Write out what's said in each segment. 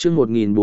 chương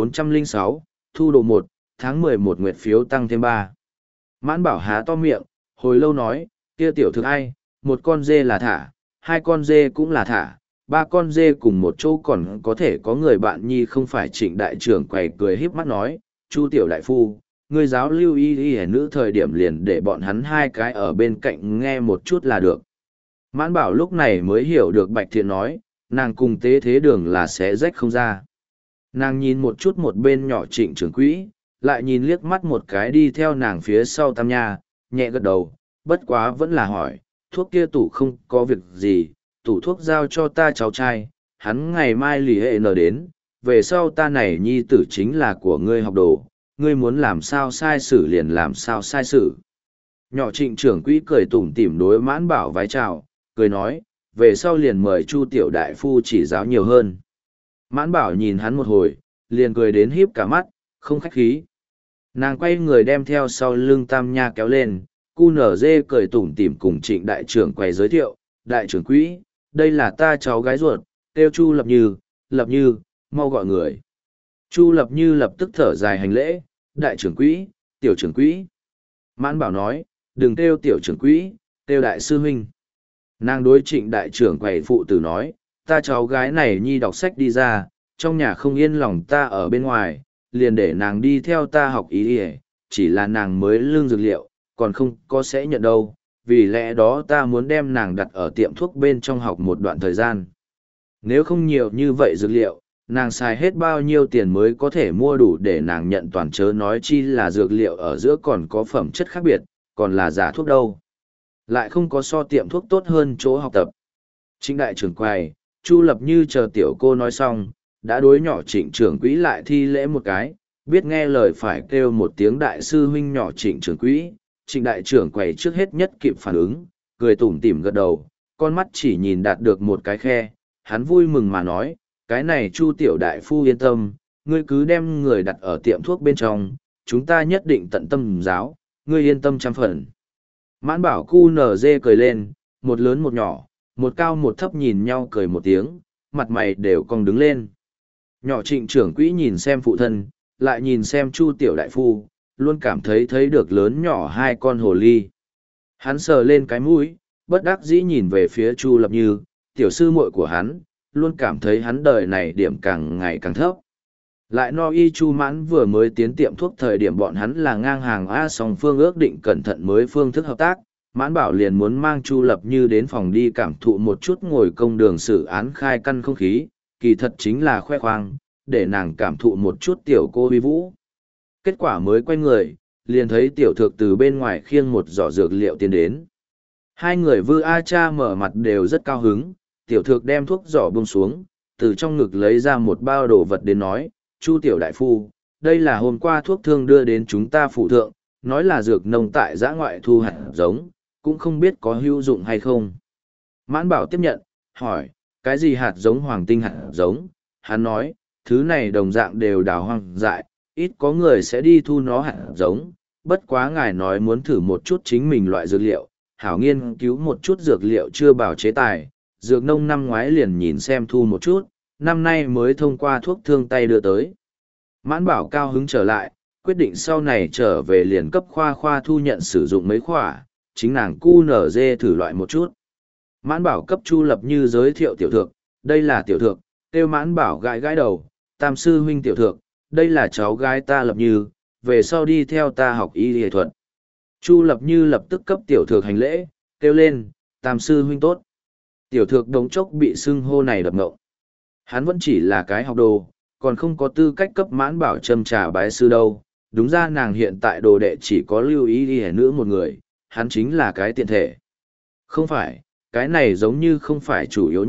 1406, thu đồ 1, tháng 11 nguyệt phiếu tăng thêm 3. Mãn Bảo há to miệng, hồi lâu nói, kia tiểu thực ai, một con dê là thả, hai con dê cũng là thả, ba con dê cùng một chỗ còn có thể có người bạn nhi không phải Trịnh đại trưởng quầy cười híp mắt nói, Chu tiểu đại phu, ngươi giáo lưu y nữ thời điểm liền để bọn hắn hai cái ở bên cạnh nghe một chút là được. Mãn Bảo lúc này mới hiểu được Bạch Thiện nói, nàng cùng tế thế đường là sẽ rách không ra. Nàng nhìn một chút một bên nhỏ Trịnh trưởng quỹ, lại nhìn liếc mắt một cái đi theo nàng phía sau Tam Nha, nhẹ gật đầu, bất quá vẫn là hỏi, thuốc kia tủ không có việc gì, tủ thuốc giao cho ta cháu trai, hắn ngày mai lì hệ nở đến, về sau ta này nhi tử chính là của ngươi học đồ, ngươi muốn làm sao sai sử liền làm sao sai sử. Nhỏ Trịnh trưởng quỹ cười tủm tỉm đối Mãn Bảo vái chào, cười nói, về sau liền mời Chu tiểu đại phu chỉ giáo nhiều hơn. Mãn Bảo nhìn hắn một hồi, liền cười đến híp cả mắt, không khách khí. Nàng quay người đem theo sau lưng Tam Nha kéo lên, cu nở dê cười tủm tỉm cùng Trịnh đại trưởng quay giới thiệu, đại trưởng quỹ, đây là ta cháu gái ruột, kêu Chu Lập Như, mau gọi người. Chu Lập Như lập tức thở dài hành lễ, đại trưởng quỹ, tiểu trưởng quỹ. Mãn Bảo nói, đừng kêu tiểu trưởng quỹ, kêu đại sư huynh. Nàng đối Trịnh đại trưởng quầy phụ tử nói, ta cháu gái này nhi đọc sách đi ra, trong nhà không yên lòng ta ở bên ngoài, liền để nàng đi theo ta học ý ỉa, chỉ là nàng mới lương dược liệu, còn không có sẽ nhận đâu, vì lẽ đó ta muốn đem nàng đặt ở tiệm thuốc bên trong học một đoạn thời gian. Nếu không nhiều như vậy dược liệu, nàng xài hết bao nhiêu tiền mới có thể mua đủ để nàng nhận toàn, chớ nói chi là dược liệu ở giữa còn có phẩm chất khác biệt, còn là giả thuốc đâu. Lại không có so tiệm thuốc tốt hơn chỗ học tập. Trịnh đại trưởng quầy, Chu Lập Như chờ tiểu cô nói xong, đã đối nhỏ Trịnh trưởng quỹ lại thi lễ một cái, biết nghe lời phải kêu một tiếng đại sư huynh nhỏ Trịnh trưởng quỹ. Trịnh đại trưởng quầy trước hết nhất kịp phản ứng, cười tủm tỉm gật đầu, con mắt chỉ nhìn đạt được một cái khe, hắn vui mừng mà nói, cái này Chu tiểu đại phu yên tâm, ngươi cứ đem người đặt ở tiệm thuốc bên trong, chúng ta nhất định tận tâm giáo, ngươi yên tâm 100%. Mãn Bảo cu nở dê cười lên, một lớn một nhỏ, một cao một thấp nhìn nhau cười một tiếng, mặt mày đều cong đứng lên. Nhỏ Trịnh trưởng quỹ nhìn xem phụ thân, lại nhìn xem Chu tiểu đại phu, luôn cảm thấy được lớn nhỏ hai con hồ ly. Hắn sờ lên cái mũi, bất đắc dĩ nhìn về phía Chu Lập Như, tiểu sư muội của hắn, luôn cảm thấy hắn đời này điểm càng ngày càng thấp. Lại no y Chu Mãn vừa mới tiến tiệm thuốc thời điểm bọn hắn là ngang hàng A, song phương ước định cẩn thận mới phương thức hợp tác. Mãn Bảo liền muốn mang Chu Lập Như đến phòng đi cảm thụ một chút ngồi công đường xử án khai căn không khí, kỳ thật chính là khoe khoang, để nàng cảm thụ một chút tiểu cô huy vũ. Kết quả mới quay người, liền thấy tiểu thược từ bên ngoài khiêng một giỏ dược liệu tiến đến. Hai người Vư A Cha mở mặt đều rất cao hứng, tiểu thược đem thuốc giỏ buông xuống, từ trong ngực lấy ra một bao đồ vật đến nói, Chu tiểu đại phu, đây là hôm qua thuốc thương đưa đến chúng ta phụ thượng, nói là dược nông tại giã ngoại thu hạt giống, cũng không biết có hữu dụng hay không. Mãn Bảo tiếp nhận, hỏi, cái gì hạt giống hoàng tinh hạt giống? Hắn nói, thứ này đồng dạng đều đào hoang dại, ít có người sẽ đi thu nó hạt giống, bất quá ngài nói muốn thử một chút chính mình loại dược liệu, hảo nghiên cứu một chút dược liệu chưa bảo chế tài, dược nông năm ngoái liền nhìn xem thu một chút, năm nay mới thông qua thuốc thương tay đưa tới. Mãn Bảo cao hứng trở lại, quyết định sau này trở về liền cấp khoa thu nhận sử dụng mấy khỏa, chính nàng cu nở dê thử loại một chút. Mãn Bảo cấp Chu Lập Như giới thiệu tiểu thược, đây là tiểu thược, kêu Mãn Bảo gãi đầu, tam sư huynh tiểu thược, đây là cháu gái ta Lập Như, về sau đi theo ta học y y thuật. Chu Lập Như lập tức cấp tiểu thược hành lễ, kêu lên, tam sư huynh tốt. Tiểu thược đống chốc bị xưng hô này đập ngộng. Hắn vẫn chỉ là cái học đồ, còn không có tư cách cấp Mãn Bảo châm trà bái sư đâu. Đúng ra nàng hiện tại đồ đệ chỉ có lưu ý đi nữ một người, hắn chính là cái tiện thể. Không phải, cái này giống như không phải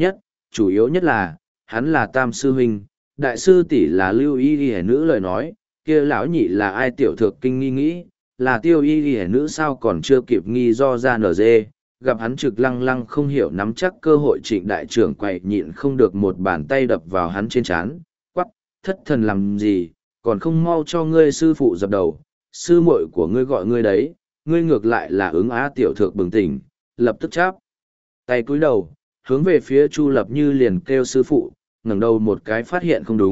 chủ yếu nhất là, hắn là tam sư huynh, đại sư tỷ là lưu ý đi nữ lời nói, kia lão nhị là ai tiểu thược kinh nghi nghĩ, là tiêu y đi nữ sao còn chưa kịp nghi do ra nở dê, gặp hắn trực lăng lăng không hiểu nắm chắc cơ hội Trịnh đại trưởng quậy nhịn không được một bàn tay đập vào hắn trên trán, quắc, thất thần làm gì, còn không mau cho ngươi sư phụ dập đầu, sư muội của ngươi gọi ngươi đấy, ngươi ngược lại là ứng á tiểu thược bừng tỉnh, lập tức cháp. Tay cúi đầu, hướng về phía Chu Lập Như liền kêu sư phụ, ngẩng đầu một cái phát hiện không đúng,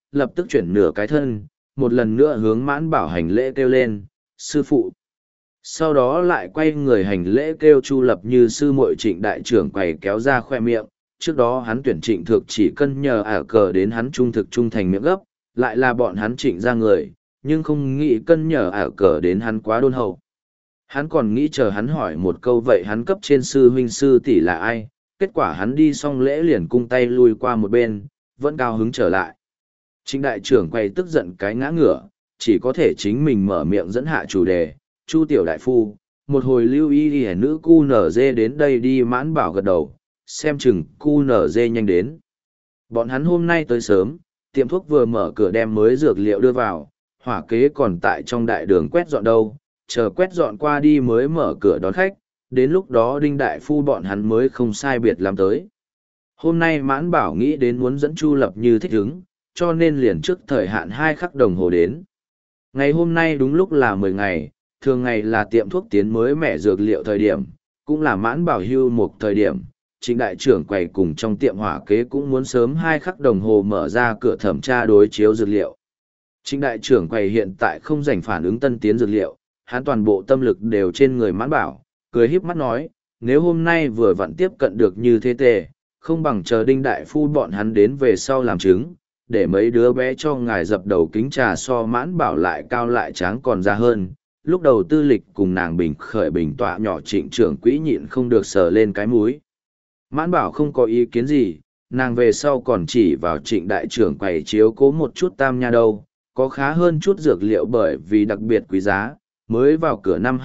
lập tức chuyển nửa cái thân, một lần nữa hướng Mãn Bảo hành lễ kêu lên, sư phụ. Sau đó lại quay người hành lễ kêu Chu Lập Như sư muội Trịnh đại trưởng quầy kéo ra khoe miệng, trước đó hắn tuyển Trịnh Thược chỉ cân nhờ ả cờ đến hắn trung thực trung thành miệng gấp, lại là bọn hắn Trịnh ra người, nhưng không nghĩ cân nhờ ả cờ đến hắn quá đôn hậu. Hắn còn nghĩ chờ hắn hỏi một câu vậy hắn cấp trên sư huynh sư tỷ là ai, kết quả hắn đi xong lễ liền cung tay lui qua một bên, vẫn cao hứng trở lại. Trịnh đại trưởng quay tức giận cái ngã ngửa, chỉ có thể chính mình mở miệng dẫn hạ chủ đề, Chu tiểu đại phu, một hồi lưu y y nữ cu nở dê đến đây đi. Mãn Bảo gật đầu, xem chừng cu nở dê nhanh đến. Bọn hắn hôm nay tới sớm, tiệm thuốc vừa mở cửa đem mới dược liệu đưa vào, hỏa kế còn tại trong đại đường quét dọn đâu, chờ quét dọn qua đi mới mở cửa đón khách, đến lúc đó Đinh đại phu bọn hắn mới không sai biệt làm tới. Hôm nay Mãn Bảo nghĩ đến muốn dẫn Chu Lập Như thích ứng, cho nên liền trước thời hạn 2 khắc đồng hồ đến. Ngày hôm nay đúng lúc là 10 ngày, thường ngày là tiệm thuốc tiến mới mẻ dược liệu thời điểm, cũng là Mãn Bảo hưu một thời điểm. Trịnh đại trưởng quầy cùng trong tiệm hỏa kế cũng muốn sớm 2 khắc đồng hồ mở ra cửa thẩm tra đối chiếu dược liệu. Trịnh đại trưởng quầy hiện tại không rảnh phản ứng tân tiến dược liệu, hắn toàn bộ tâm lực đều trên người Mãn Bảo, cười híp mắt nói, nếu hôm nay vừa vặn tiếp cận được như thế tề, không bằng chờ Đinh đại phu bọn hắn đến về sau làm chứng, để mấy đứa bé cho ngài dập đầu kính trà so Mãn Bảo lại cao lại tráng còn ra hơn. Lúc đầu Tư Lịch cùng nàng bình khởi bình tọa nhỏ Trịnh trưởng quỹ nhịn không được sờ lên cái múi. Mãn Bảo không có ý kiến gì, nàng về sau còn chỉ vào Trịnh đại trưởng quầy chiếu cố một chút tam nha đâu, có khá hơn chút dược liệu bởi vì đặc biệt quý giá, mới vào cửa năm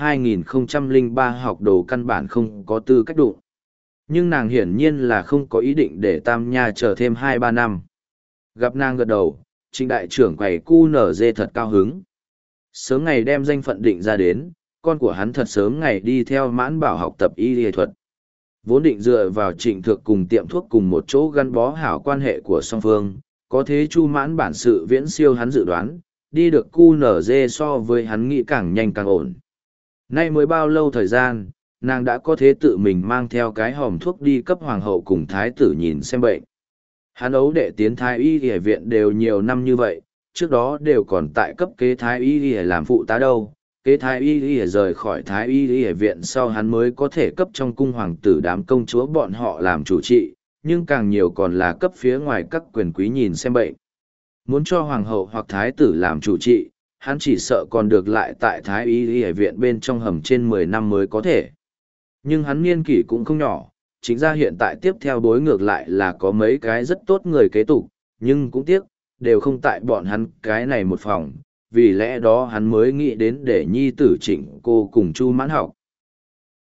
2003 học đồ căn bản không có tư cách đụng. Nhưng nàng hiển nhiên là không có ý định để tam nha chờ thêm 2-3 năm. Gặp nàng gật đầu, Trịnh đại trưởng quầy cu nở dê thật cao hứng. Sớm ngày đem danh phận định ra đến, con của hắn thật sớm ngày đi theo Mãn Bảo học tập y y thuật. Vốn định dựa vào Trịnh Thược cùng tiệm thuốc cùng một chỗ gắn bó hảo quan hệ của song phương, có thế Chu Mãn bản sự viễn siêu hắn dự đoán, đi được cu nở dê so với hắn nghĩ càng nhanh càng ổn. Nay mới bao lâu thời gian, nàng đã có thế tự mình mang theo cái hòm thuốc đi cấp hoàng hậu cùng thái tử nhìn xem bệnh. Hắn ấu đệ tiến thái y y viện đều nhiều năm như vậy, trước đó đều còn tại cấp kế thái y y làm phụ tá đâu. Kế thái y y rời khỏi thái y y viện sau hắn mới có thể cấp trong cung hoàng tử đám công chúa bọn họ làm chủ trị, nhưng càng nhiều còn là cấp phía ngoài các quyền quý nhìn xem bệnh. Muốn cho hoàng hậu hoặc thái tử làm chủ trị, hắn chỉ sợ còn được lại tại thái y y viện bên trong hầm trên 10 năm mới có thể. Nhưng hắn niên kỷ cũng không nhỏ, chính ra hiện tại tiếp theo đối ngược lại là có mấy cái rất tốt người kế tục, nhưng cũng tiếc, đều không tại bọn hắn cái này một phòng, vì lẽ đó hắn mới nghĩ đến để nhi tử Trịnh cô cùng Chu Mãn học.